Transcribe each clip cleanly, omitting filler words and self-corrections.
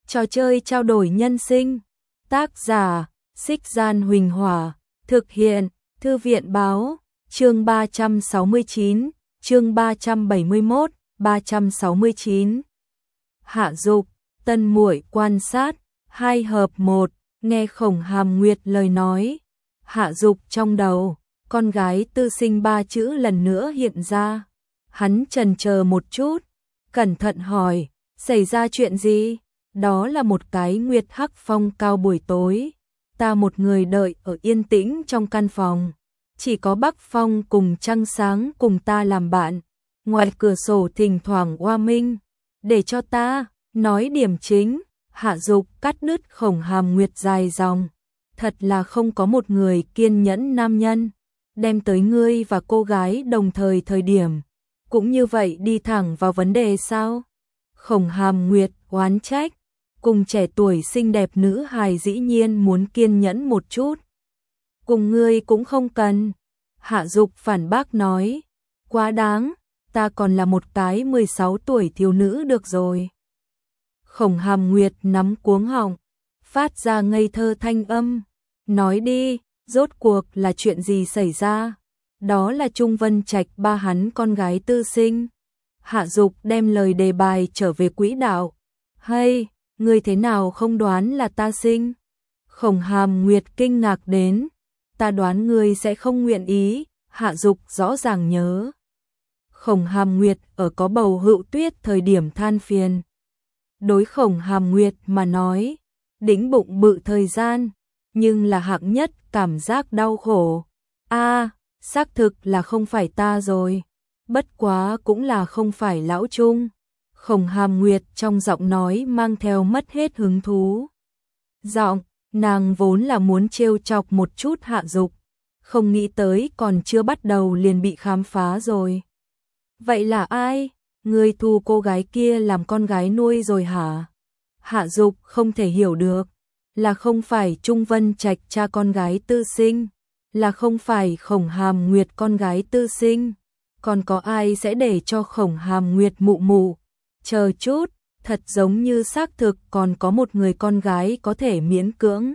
Trò chơi trao đổi nhân sinh. Tác giả: Xích Gian Huỳnh Hỏa. Thực hiện: Thư viện báo. Chương 369, chương 371, 369. Hạ Dục, Tân Muội quan sát, 2 hợp 1, nghe Khổng Hàm Nguyệt lời nói. Hạ Dục trong đầu, con gái tư sinh 3 chữ lần nữa hiện ra. Hắn chần chờ một chút, cẩn thận hỏi, xảy ra chuyện gì? Đó là một cái nguyệt hắc phong cao buổi tối. Ta một người đợi ở yên tĩnh trong căn phòng. Chỉ có Bắc Phong cùng trăng sáng cùng ta làm bạn. Ngoài cửa sổ thỉnh thoảng oa minh. Để cho ta nói điểm chính. Hạ Dục cắt đứt Khổng Hàm Nguyệt dài dòng. Thật là không có một người kiên nhẫn nam nhân đem tới ngươi và cô gái đồng thời điểm. Cũng như vậy đi thẳng vào vấn đề sao? Khổng Hàm Nguyệt oán trách. Cùng trẻ tuổi xinh đẹp nữ hài dĩ nhiên muốn kiên nhẫn một chút. Cùng ngươi cũng không cần. Hạ Dục phản bác nói. Quá đáng, ta còn là một cái 16 tuổi thiếu nữ được rồi. Khổng Hàm Nguyệt nắm cuống họng, phát ra ngây thơ thanh âm. Nói đi, rốt cuộc là chuyện gì xảy ra? Đó là Trung Vân Trạch ba hắn con gái tư sinh. Hạ Dục đem lời đề bài trở về quỹ đạo. Hay, ngươi thế nào không đoán là ta sinh? Khổng Hàm Nguyệt kinh ngạc đến. Ta đoán ngươi sẽ không nguyện ý. Hạ Dục rõ ràng nhớ. Khổng Hàm Nguyệt ở có bầu Hữu Tuyết thời điểm than phiền. Đối Khổng Hàm Nguyệt mà nói, đĩnh bụng bự thời gian, nhưng là hạng nhất cảm giác đau khổ. Xác thực là không phải ta rồi. Bất quá cũng là không phải lão Trung. Khổng Hàm Nguyệt trong giọng nói mang theo mất hết hứng thú. Giọng, nàng vốn là muốn trêu chọc một chút Hạ Dục, không nghĩ tới còn chưa bắt đầu liền bị khám phá rồi. Vậy là ai? Ngươi thu cô gái kia làm con gái nuôi rồi hả? Hạ Dục không thể hiểu được. Là không phải Trung Vân Trạch cha con gái tư sinh, là không phải Khổng Hàm Nguyệt con gái tư sinh, còn có ai sẽ để cho Khổng Hàm Nguyệt mụ mụ? Chờ chút, thật giống như xác thực còn có một người con gái có thể miễn cưỡng.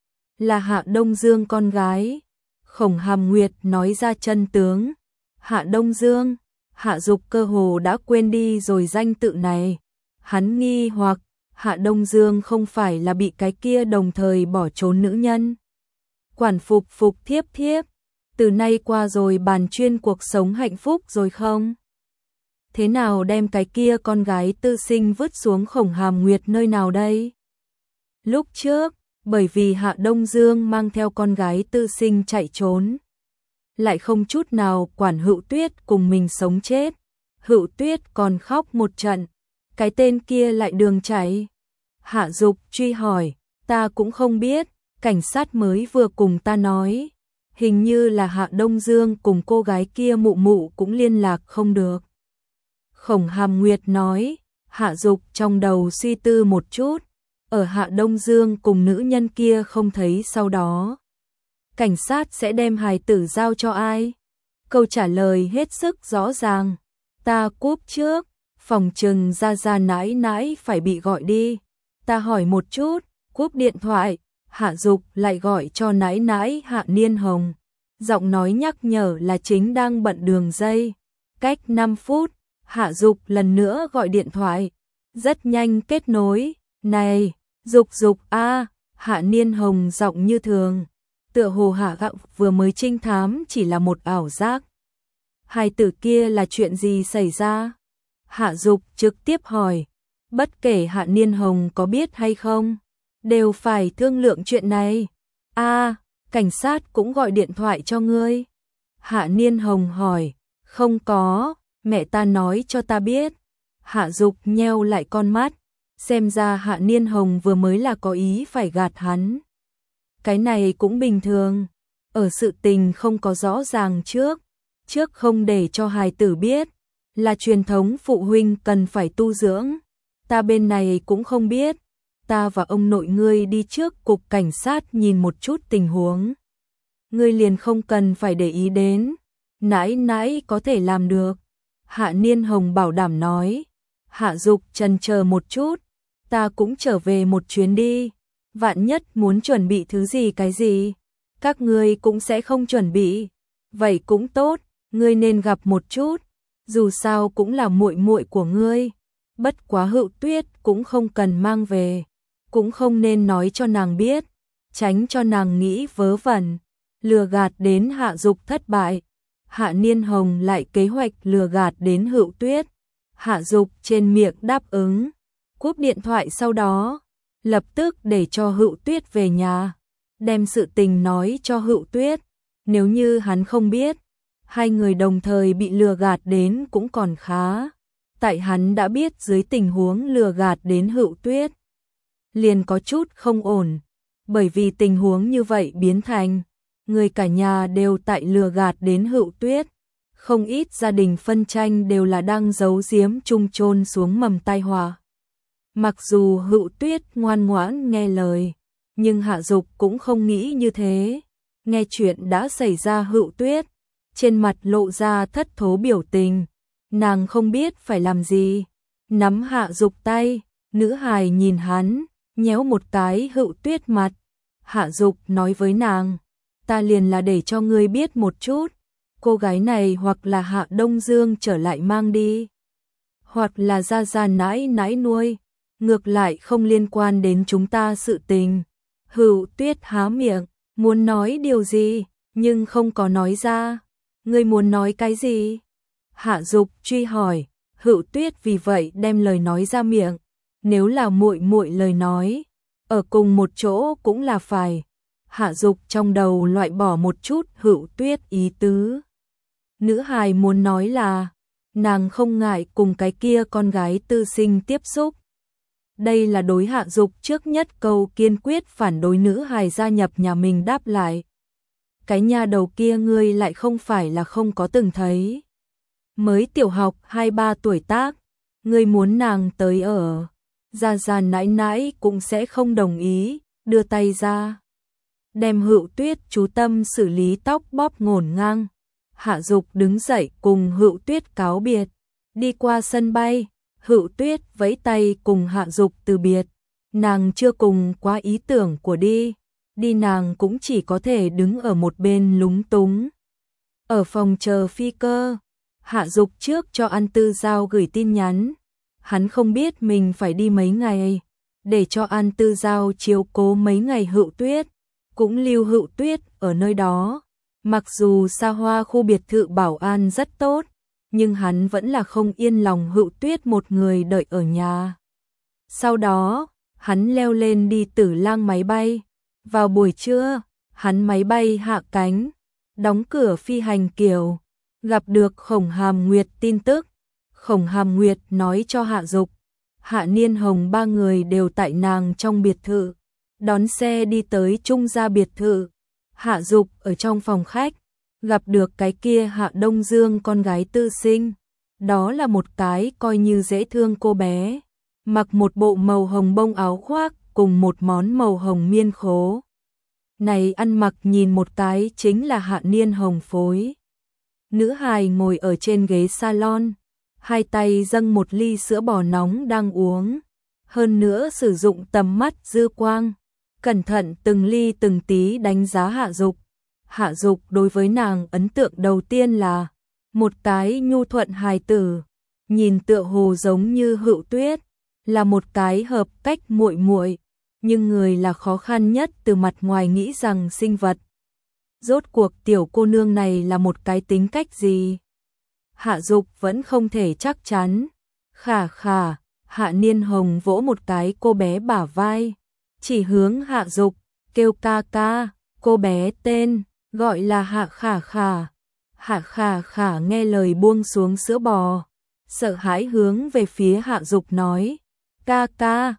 Là Hạ Đông Dương con gái. Khổng Hàm Nguyệt nói ra chân tướng. Hạ Đông Dương, Hạ Dục cơ hồ đã quên đi rồi danh tự này. Hắn nghi hoặc, Hạ Đông Dương không phải là bị cái kia đồng thời bỏ trốn nữ nhân. Quản phục thiếp, từ nay qua rồi bàn chuyên cuộc sống hạnh phúc rồi không? Thế nào đem cái kia con gái tư sinh vứt xuống Khổng Hàm Nguyệt nơi nào đây? Lúc trước, bởi vì Hạ Đông Dương mang theo con gái tư sinh chạy trốn, lại không chút nào quản Hữu Tuyết cùng mình sống chết. Hữu Tuyết còn khóc một trận, cái tên kia lại đường chạy. Hạ Dục truy hỏi, ta cũng không biết, cảnh sát mới vừa cùng ta nói, hình như là Hạ Đông Dương cùng cô gái kia mụ mụ cũng liên lạc không được. Khổng Hàm Nguyệt nói. Hạ Dục trong đầu suy tư một chút, ở Hạ Đông Dương cùng nữ nhân kia không thấy sau đó, cảnh sát sẽ đem hài tử giao cho ai? Câu trả lời hết sức rõ ràng. Ta cúp trước, phòng trừng ra nãi nãi phải bị gọi đi. Ta hỏi một chút, cúp điện thoại. Hạ Dục lại gọi cho nãi nãi Hạ Niên Hồng. Giọng nói nhắc nhở là chính đang bận đường dây. Cách 5 phút, Hạ Dục lần nữa gọi điện thoại. Rất nhanh kết nối. Này, Dục a. Hạ Niên Hồng giọng như thường. Tựa hồ Hạ Gạo vừa mới trinh thám chỉ là một ảo giác. Hài tử kia là chuyện gì xảy ra? Hạ Dục trực tiếp hỏi. Bất kể Hạ Niên Hồng có biết hay không, đều phải thương lượng chuyện này. Cảnh sát cũng gọi điện thoại cho ngươi. Hạ Niên Hồng hỏi. Không có, mẹ ta nói cho ta biết. Hạ Dục nheo lại con mắt. Xem ra Hạ Niên Hồng vừa mới là có ý phải gạt hắn. Cái này cũng bình thường. Ở sự tình không có rõ ràng trước không để cho hài tử biết, là truyền thống phụ huynh cần phải tu dưỡng. Ta bên này cũng không biết. Ta và ông nội ngươi đi trước cục cảnh sát nhìn một chút tình huống. Ngươi liền không cần phải để ý đến. Nãi nãi có thể làm được. Hạ Niên Hồng bảo đảm nói. Hạ Dục chần chờ một chút. ta cũng trở về một chuyến đi. Vạn nhất muốn chuẩn bị thứ gì cái gì, các ngươi cũng sẽ không chuẩn bị. Vậy cũng tốt, ngươi nên gặp một chút, dù sao cũng là muội muội của ngươi. Bất quá Hựu Tuyết cũng không cần mang về, cũng không nên nói cho nàng biết, tránh cho nàng nghĩ vớ vẩn, lừa gạt đến Hạ Dục thất bại. Hạ Niên Hồng lại kế hoạch lừa gạt đến Hựu Tuyết. Hạ Dục trên miệng đáp ứng, cúp điện thoại sau đó, lập tức để cho Hựu Tuyết về nhà, đem sự tình nói cho Hựu Tuyết. Nếu như hắn không biết, hai người đồng thời bị lừa gạt đến cũng còn khá. Tại hắn đã biết dưới tình huống lừa gạt đến Hựu Tuyết, liền có chút không ổn, bởi vì tình huống như vậy biến thành người cả nhà đều tại lừa gạt đến Hựu Tuyết. Không ít gia đình phân tranh đều là đang giấu giếm chung chôn xuống mầm tai họa. Mặc dù Hựu Tuyết ngoan ngoãn nghe lời, nhưng Hạ Dục cũng không nghĩ như thế. Nghe chuyện đã xảy ra, Hựu Tuyết trên mặt lộ ra thất thố biểu tình, nàng không biết phải làm gì, nắm Hạ Dục tay. Nữ hài nhìn hắn, nhéo một cái Hựu Tuyết mặt. Hạ Dục nói với nàng, ta liền là để cho ngươi biết một chút, cô gái này hoặc là Hạ Đông Dương trở lại mang đi, hoặc là gia gia nãi nãi nuôi, ngược lại không liên quan đến chúng ta sự tình. Hựu Tuyết há miệng, muốn nói điều gì, nhưng không có nói ra. Ngươi muốn nói cái gì? Hạ Dục truy hỏi. Hựu Tuyết vì vậy đem lời nói ra miệng. Nếu là muội muội lời nói, ở cùng một chỗ cũng là phải. Hạ Dục trong đầu loại bỏ một chút Hựu Tuyết ý tứ. Nữ hài muốn nói là, nàng không ngại cùng cái kia con gái tư sinh tiếp xúc. Đây là đối Hạ Dục trước nhất câu kiên quyết phản đối nữ hài gia nhập nhà mình đáp lại. Cái nhà đầu kia ngươi lại không phải là không có từng thấy. Mới tiểu học 2-3 tuổi tác, ngươi muốn nàng tới ở, gia gia nãi nãi cũng sẽ không đồng ý, đưa tay ra. Đem Hựu Tuyết chú tâm xử lý tóc bóp ngổn ngang. Hạ Dục đứng dậy cùng Hựu Tuyết cáo biệt, đi qua sân bay. Hựu Tuyết vẫy tay cùng Hạ Dục từ biệt, nàng chưa cùng quá ý tưởng của đi nàng cũng chỉ có thể đứng ở một bên lúng túng. Ở phòng chờ phi cơ, Hạ Dục trước cho An Tư Giao gửi tin nhắn, hắn không biết mình phải đi mấy ngày, để cho An Tư Giao chiếu cố mấy ngày Hựu Tuyết, cũng lưu Hựu Tuyết ở nơi đó. Mặc dù xa hoa khu biệt thự bảo an rất tốt, nhưng hắn vẫn là không yên lòng Hựu Tuyết một người đợi ở nhà. Sau đó, hắn leo lên đi Tử Lang máy bay. Vào buổi trưa, hắn máy bay hạ cánh, đóng cửa phi hành kiều, gặp được Khổng Hàm Nguyệt tin tức. Khổng Hàm Nguyệt nói cho Hạ Dục, Hạ Niên Hồng ba người đều tại nàng trong biệt thự, đón xe đi tới Trung gia biệt thự. Hạ Dục ở trong phòng khách, gặp được cái kia Hạ Đông Dương con gái tư sinh. Đó là một cái coi như dễ thương cô bé, mặc một bộ màu hồng bông áo khoác cùng một món màu hồng miên khố. Này ăn mặc nhìn một cái chính là Hạ Niên Hồng phối. Nữ hài ngồi ở trên ghế salon, hai tay dâng một ly sữa bò nóng đang uống, hơn nữa sử dụng tầm mắt dư quang, cẩn thận từng ly từng tí đánh giá Hạ Dục. Hạ Dục đối với nàng ấn tượng đầu tiên là một cái nhu thuận hài tử, nhìn tựa hồ giống như Hựu Tuyết, là một cái hợp cách muội muội, nhưng người là khó khăn nhất từ mặt ngoài nghĩ rằng sinh vật. Rốt cuộc tiểu cô nương này là một cái tính cách gì? Hạ Dục vẫn không thể chắc chắn. Khà khà, Hạ Niên Hồng vỗ một cái cô bé bả vai, chỉ hướng Hạ Dục, kêu ca ca. Cô bé tên gọi là Hạ Khả Khả. Hạ Khả Khả nghe lời buông xuống sữa bò, sợ hãi hướng về phía Hạ Dục nói, ca ca.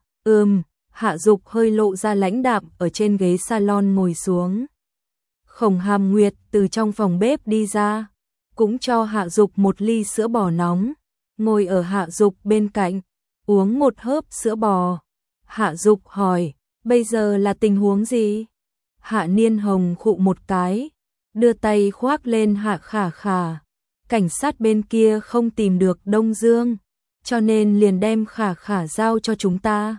Hạ Dục hơi lộ ra lãnh đạm ở trên ghế salon ngồi xuống. Khổng Hàm Nguyệt từ trong phòng bếp đi ra, cũng cho Hạ Dục một ly sữa bò nóng, ngồi ở Hạ Dục bên cạnh, uống một hớp sữa bò. Hạ Dục hỏi, bây giờ là tình huống gì? Hạ Niên Hồng khụ một cái, đưa tay khoác lên Hạ Khả Khả. Cảnh sát bên kia không tìm được Đông Dương, cho nên liền đem Khả Khả giao cho chúng ta.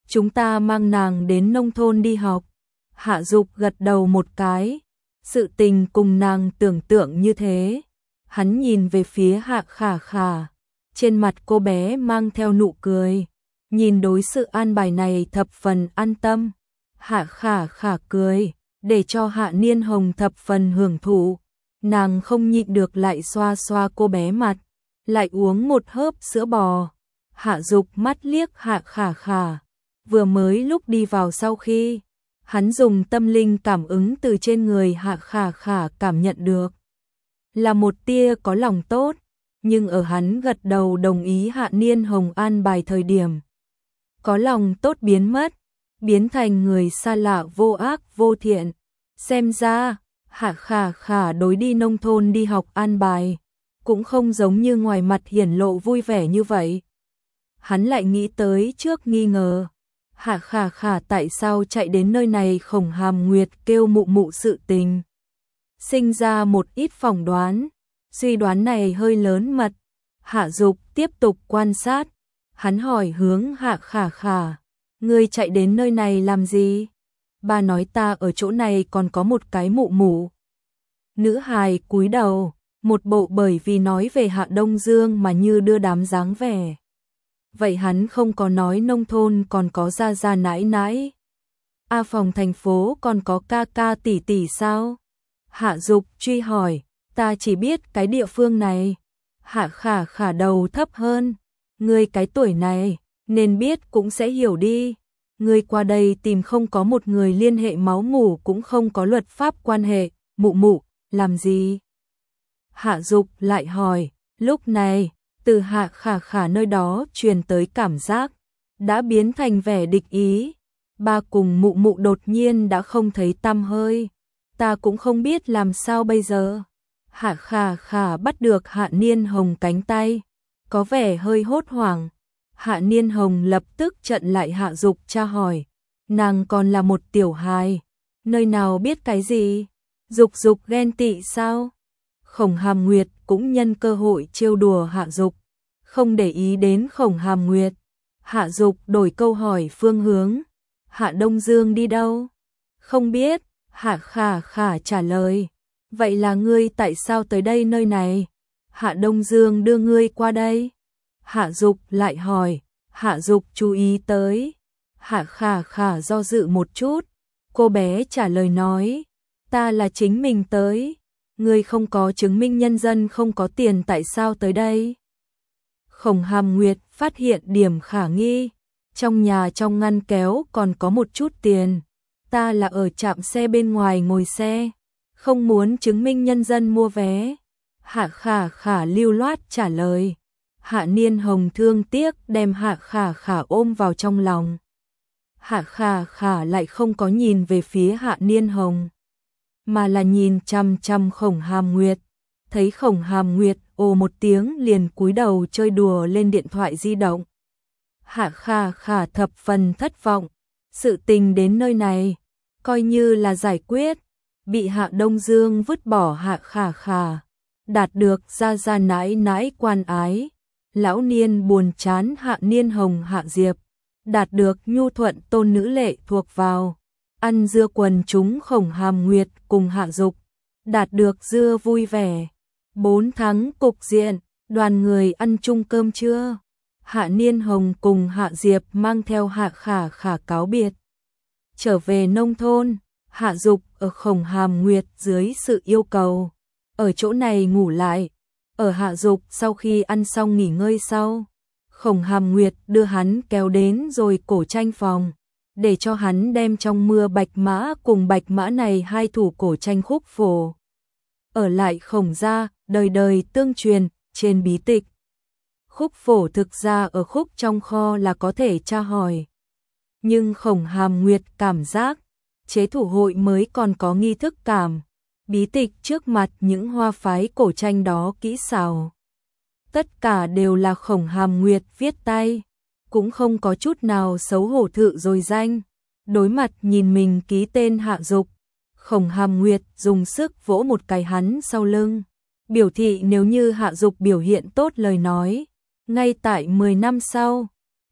chúng ta mang nàng đến nông thôn đi học. Hạ Dục gật đầu một cái, sự tình cùng nàng tưởng tượng như thế. Hắn nhìn về phía Hạ Khả Khả, trên mặt cô bé mang theo nụ cười, nhìn đối sự an bài này thập phần an tâm. Hạ Khả Khả cười, để cho Hạ Niên Hồng thập phần hưởng thụ, nàng không nhịn được lại xoa xoa cô bé mặt, lại uống một hớp sữa bò. Hạ Dục mắt liếc Hạ Khả Khả, vừa mới lúc đi vào sau khi, hắn dùng tâm linh cảm ứng từ trên người Hạ Khả Khả cảm nhận được là một tia có lòng tốt, nhưng ở hắn gật đầu đồng ý Hạ Niên Hồng an bài thời điểm, có lòng tốt biến mất, biến thành người xa lạ vô ác vô thiện. Xem ra, Hạ Khả Khả đối đi nông thôn đi học an bài, cũng không giống như ngoài mặt hiển lộ vui vẻ như vậy. Hắn lại nghĩ tới trước nghi ngờ, Hạ Khả Khả tại sao chạy đến nơi này Khổng Hàm Nguyệt kêu mụ mụ sự tình. Sinh ra một ít phỏng đoán, suy đoán này hơi lớn mật. Hạ Dục tiếp tục quan sát, hắn hỏi hướng Hạ Khả Khả, ngươi chạy đến nơi này làm gì? Bà nói ta ở chỗ này còn có một cái mụ mụ. Nữ hài cúi đầu, một bộ bởi vì nói về Hạ Đông Dương mà như đưa đám dáng vẻ. Vậy hắn không có nói nông thôn còn có gia gia nãi nãi. A Phòng thành phố còn có ca ca tỷ tỷ sao? Hạ Dục truy hỏi, ta chỉ biết cái địa phương này. Hạ Khả Khả đầu thấp hơn, ngươi cái tuổi này, nên biết cũng sẽ hiểu đi. Ngươi qua đây tìm không có một người liên hệ máu mủ cũng không có luật pháp quan hệ, mụ mụ, làm gì? Hạ Dục lại hỏi, lúc này, từ Hạ Khả Khả nơi đó truyền tới cảm giác, đã biến thành vẻ địch ý. Ba cùng mụ mụ đột nhiên đã không thấy tăm hơi, ta cũng không biết làm sao bây giờ. Hạ Khả Khả bắt được Hạ Niên Hồng cánh tay, có vẻ hơi hốt hoảng. Hạ Niên Hồng lập tức chặn lại Hạ Dục tra hỏi, nàng còn là một tiểu hài, nơi nào biết cái gì? Dục Dục ghen tị sao? Khổng Hàm Nguyệt cũng nhân cơ hội trêu đùa Hạ Dục, không để ý đến Khổng Hàm Nguyệt. Hạ Dục đổi câu hỏi phương hướng, Hạ Đông Dương đi đâu? Không biết. Hạ Khả Khả trả lời, vậy là ngươi tại sao tới đây nơi này? Hạ Đông Dương đưa ngươi qua đây. Hạ Dục lại hỏi, Hạ Dục chú ý tới. Hạ Khả Khả do dự một chút, cô bé trả lời nói, ta là chính mình tới, ngươi không có chứng minh nhân dân không có tiền tại sao tới đây? Khổng Hàm Nguyệt phát hiện điểm khả nghi, trong nhà trong ngăn kéo còn có một chút tiền. Ta là ở trạm xe bên ngoài ngồi xe, không muốn chứng minh nhân dân mua vé. Hạ Khả Khả lưu loát trả lời. Hạ Niên Hồng thương tiếc đem Hạ Khả Khả ôm vào trong lòng. Hạ Khả Khả lại không có nhìn về phía Hạ Niên Hồng, mà là nhìn chằm chằm Khổng Hàm Nguyệt. Thấy Khổng Hàm Nguyệt ồ một tiếng liền cúi đầu chơi đùa lên điện thoại di động. Hạ Khả Khả thập phần thất vọng, sự tình đến nơi này, coi như là giải quyết, bị Hạ Đông Dương vứt bỏ Hạ Khả Khả, đạt được gia gia nãi nãi quan ái, lão niên buồn chán Hạ Niên Hồng Hạ Diệp, đạt được nhu thuận tôn nữ lệ thuộc vào, ăn dưa quần chúng Khổng Hàm Nguyệt cùng Hạ Dục, đạt được dưa vui vẻ. 4 tháng cục diện, đoàn người ăn chung cơm trưa. Hạ Niên Hồng cùng Hạ Diệp mang theo Hạ Khả Khả cáo biệt. Trở về nông thôn, Hạ Dục ở Khổng Hàm Nguyệt dưới sự yêu cầu, ở chỗ này ngủ lại. Ở Hạ Dục sau khi ăn xong nghỉ ngơi sau, Khổng Hàm Nguyệt đưa hắn kéo đến rồi cổ tranh phòng, để cho hắn đem trong mưa bạch mã cùng bạch mã này hai thủ cổ tranh khúc phổ. Ở lại Khổng gia, đời đời tương truyền, trên bí tịch. Khúc phổ thực ra ở khúc trong kho là có thể tra hỏi. Nhưng Khổng Hàm Nguyệt cảm giác, chế thủ hội mới còn có nghi thức cảm. Bí tịch trước mặt những hoa phái cổ tranh đó kỹ xảo. Tất cả đều là Khổng Hàm Nguyệt viết tay, cũng không có chút nào xấu hổ thự rồi danh. Đối mặt nhìn mình ký tên Hạ Dục, Khổng Hàm Nguyệt dùng sức vỗ một cái hắn sau lưng, biểu thị nếu như Hạ Dục biểu hiện tốt lời nói, ngay tại 10 năm sau,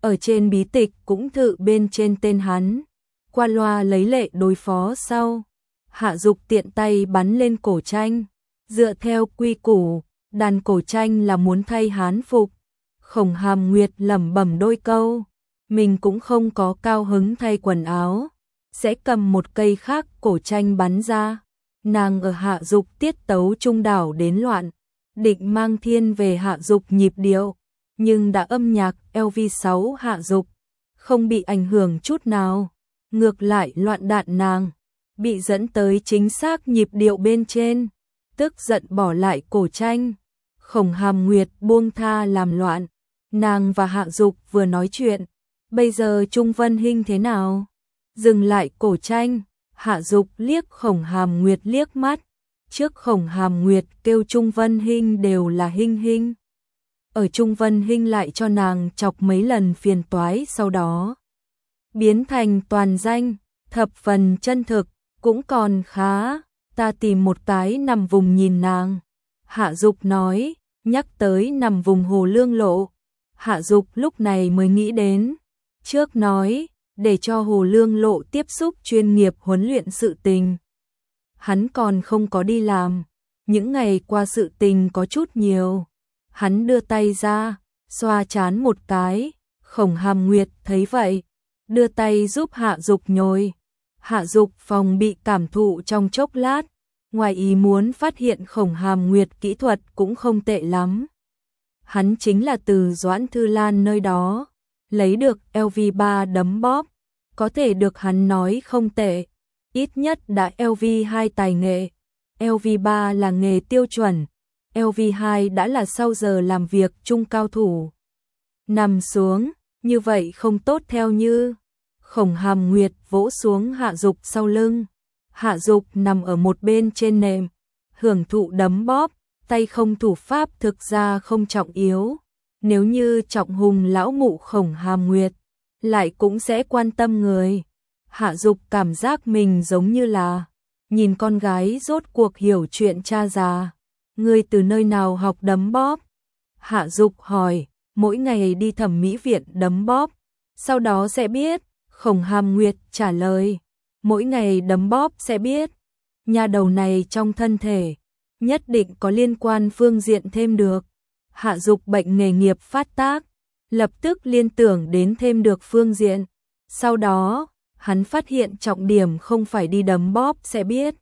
ở trên bí tịch cũng tự bên trên tên hắn. Qua loa lấy lệ đối phó sau. Hạ Dục tiện tay bắn lên cổ tranh. Dựa theo quy củ, đàn cổ tranh là muốn thay hán phục. Khổng Hàm Nguyệt lẩm bẩm đôi câu. Mình cũng không có cao hứng thay quần áo. Sẽ cầm một cây khác cổ tranh bắn ra. Nàng ở Hạ Dục tiết tấu trung đảo đến loạn. Định mang thiên về Hạ Dục nhịp điệu. Nhưng đã âm nhạc LV6 Hạ Dục. Không bị ảnh hưởng chút nào. Ngược lại loạn đạn nàng. Bị dẫn tới chính xác nhịp điệu bên trên. Tức giận bỏ lại cổ tranh. Khổng Hàm Nguyệt buông tha làm loạn. Nàng và Hạ Dục vừa nói chuyện. Bây giờ Trung Vân Hinh thế nào? Dừng lại cổ tranh. Hạ Dục liếc Khổng Hàm Nguyệt liếc mắt. Trước Khổng Hàm Nguyệt kêu Trung Vân Hinh đều là Hinh Hinh. Ở Trung Vân Hinh lại cho nàng chọc mấy lần phiền toái, sau đó biến thành toàn danh, thập phần chân thực, cũng còn khá. Ta tìm một cái nằm vùng nhìn nàng. Hạ Dục nói, nhắc tới nằm vùng Hồ Lương Lộ. Hạ Dục lúc này mới nghĩ đến. Trước nói, để cho Hồ Lương Lộ tiếp xúc chuyên nghiệp huấn luyện sự tình. Hắn còn không có đi làm. Những ngày qua sự tình có chút nhiều. Hắn đưa tay ra, xoa trán một cái. Khổng Hàm Nguyệt thấy vậy, đưa tay giúp Hạ Dục nhồi. Hạ Dục phòng bị cảm thụ trong chốc lát. Ngoài ý muốn phát hiện Khổng Hàm Nguyệt kỹ thuật cũng không tệ lắm. Hắn chính là từ Doãn Thư Lan nơi đó lấy được LV3 đấm bóp. Có thể được hắn nói không tệ. Ít nhất đã LV2 tài nghệ. LV3 là nghề tiêu chuẩn. LV2 đã là sau giờ làm việc chung cao thủ. Nằm xuống, như vậy không tốt theo như. Khổng Hàm Nguyệt vỗ xuống Hạ Dục sau lưng. Hạ Dục nằm ở một bên trên nệm, hưởng thụ đấm bóp, tay không thủ pháp thực ra không trọng yếu. Nếu như trọng hùng lão mụ Khổng Hàm Nguyệt, lại cũng sẽ quan tâm người. Hạ Dục cảm giác mình giống như là nhìn con gái rốt cuộc hiểu chuyện cha già. Ngươi từ nơi nào học đấm bóp? Hạ Dục hỏi, mỗi ngày đi thẩm mỹ viện đấm bóp, sau đó sẽ biết. Khổng Hàm Nguyệt trả lời, mỗi ngày đấm bóp sẽ biết. Nhà đầu này trong thân thể, nhất định có liên quan phương diện thêm được. Hạ Dục bệnh nghề nghiệp phát tác, lập tức liên tưởng đến thêm được phương diện. Sau đó, hắn phát hiện trọng điểm không phải đi đấm bóp sẽ biết,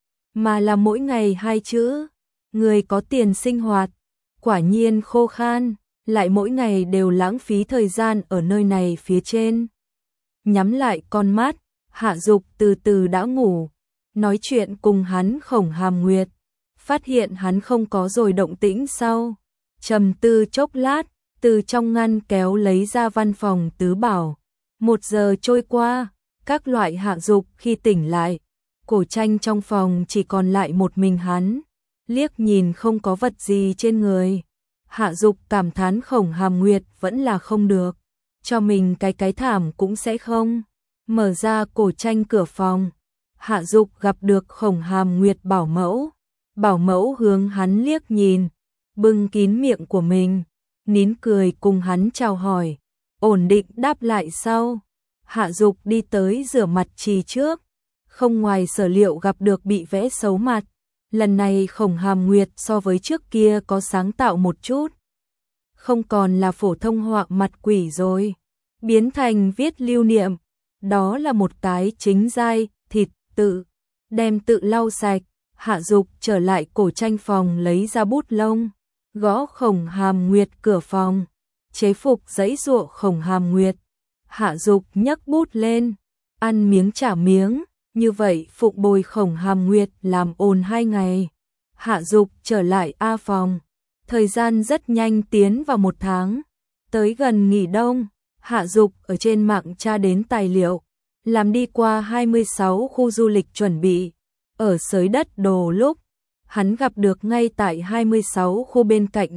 mà là mỗi ngày 2 chữ. Người có tiền sinh hoạt, quả nhiên khô khan, lại mỗi ngày đều lãng phí thời gian ở nơi này phía trên. Nhắm lại con mắt, Hạ Dục từ từ đã ngủ. Nói chuyện cùng hắn Khổng Hàm Nguyệt, phát hiện hắn không có rồi động tĩnh sau. Trầm tư chốc lát, từ trong ngăn kéo lấy ra văn phòng tứ bảo. 1 giờ trôi qua, các loại Hạ Dục khi tỉnh lại. Cổ tranh trong phòng chỉ còn lại một mình hắn. Liếc nhìn không có vật gì trên người. Hạ Dục cảm thán Khổng Hàm Nguyệt vẫn là không được. Cho mình cái thảm cũng sẽ không. Mở ra cổ tranh cửa phòng. Hạ Dục gặp được Khổng Hàm Nguyệt bảo mẫu. Bảo mẫu hướng hắn liếc nhìn, bưng kín miệng của mình, nín cười cùng hắn chào hỏi. Ổn định đáp lại sau. Hạ Dục đi tới rửa mặt trì trước. Không ngoài sở liệu gặp được bị vẽ xấu mặt. Lần này Khổng Hàm Nguyệt so với trước kia có sáng tạo một chút. Không còn là phổ thông họa mặt quỷ rồi, biến thành viết lưu niệm. Đó là một cái chính giai, thịt, tự. Đem tự lau sạch. Hạ Dục trở lại cổ tranh phòng lấy ra bút lông. Gõ Khổng Hàm Nguyệt cửa phòng. Chế phục giãy giụa Khổng Hàm Nguyệt. Hạ Dục nhấc bút lên. Ăn miếng trả miếng. Như vậy phụng bồi Khổng Hàm Nguyệt làm ồn 2 ngày. Hạ Dục trở lại A phòng. Thời gian rất nhanh tiến vào 1 tháng. Tới gần nghỉ đông, Hạ Dục ở trên mạng tra đến tài liệu. Làm đi qua 26 khu du lịch chuẩn bị. Ở Sới Đất Đồ lúc, hắn gặp được ngay tại 26 khu bên cạnh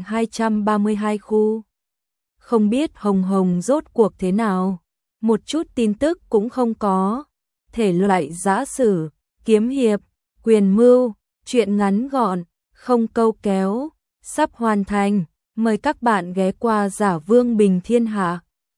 232 khu. Không biết Hồng Hồng rốt cuộc thế nào. Một chút tin tức cũng không có. Thể loại giã sử, kiếm hiệp, quyền mưu, truyện ngắn gọn, không câu kéo, sắp hoàn thành. Mời các bạn ghé qua Giả Vương Bình Thiên Hạ.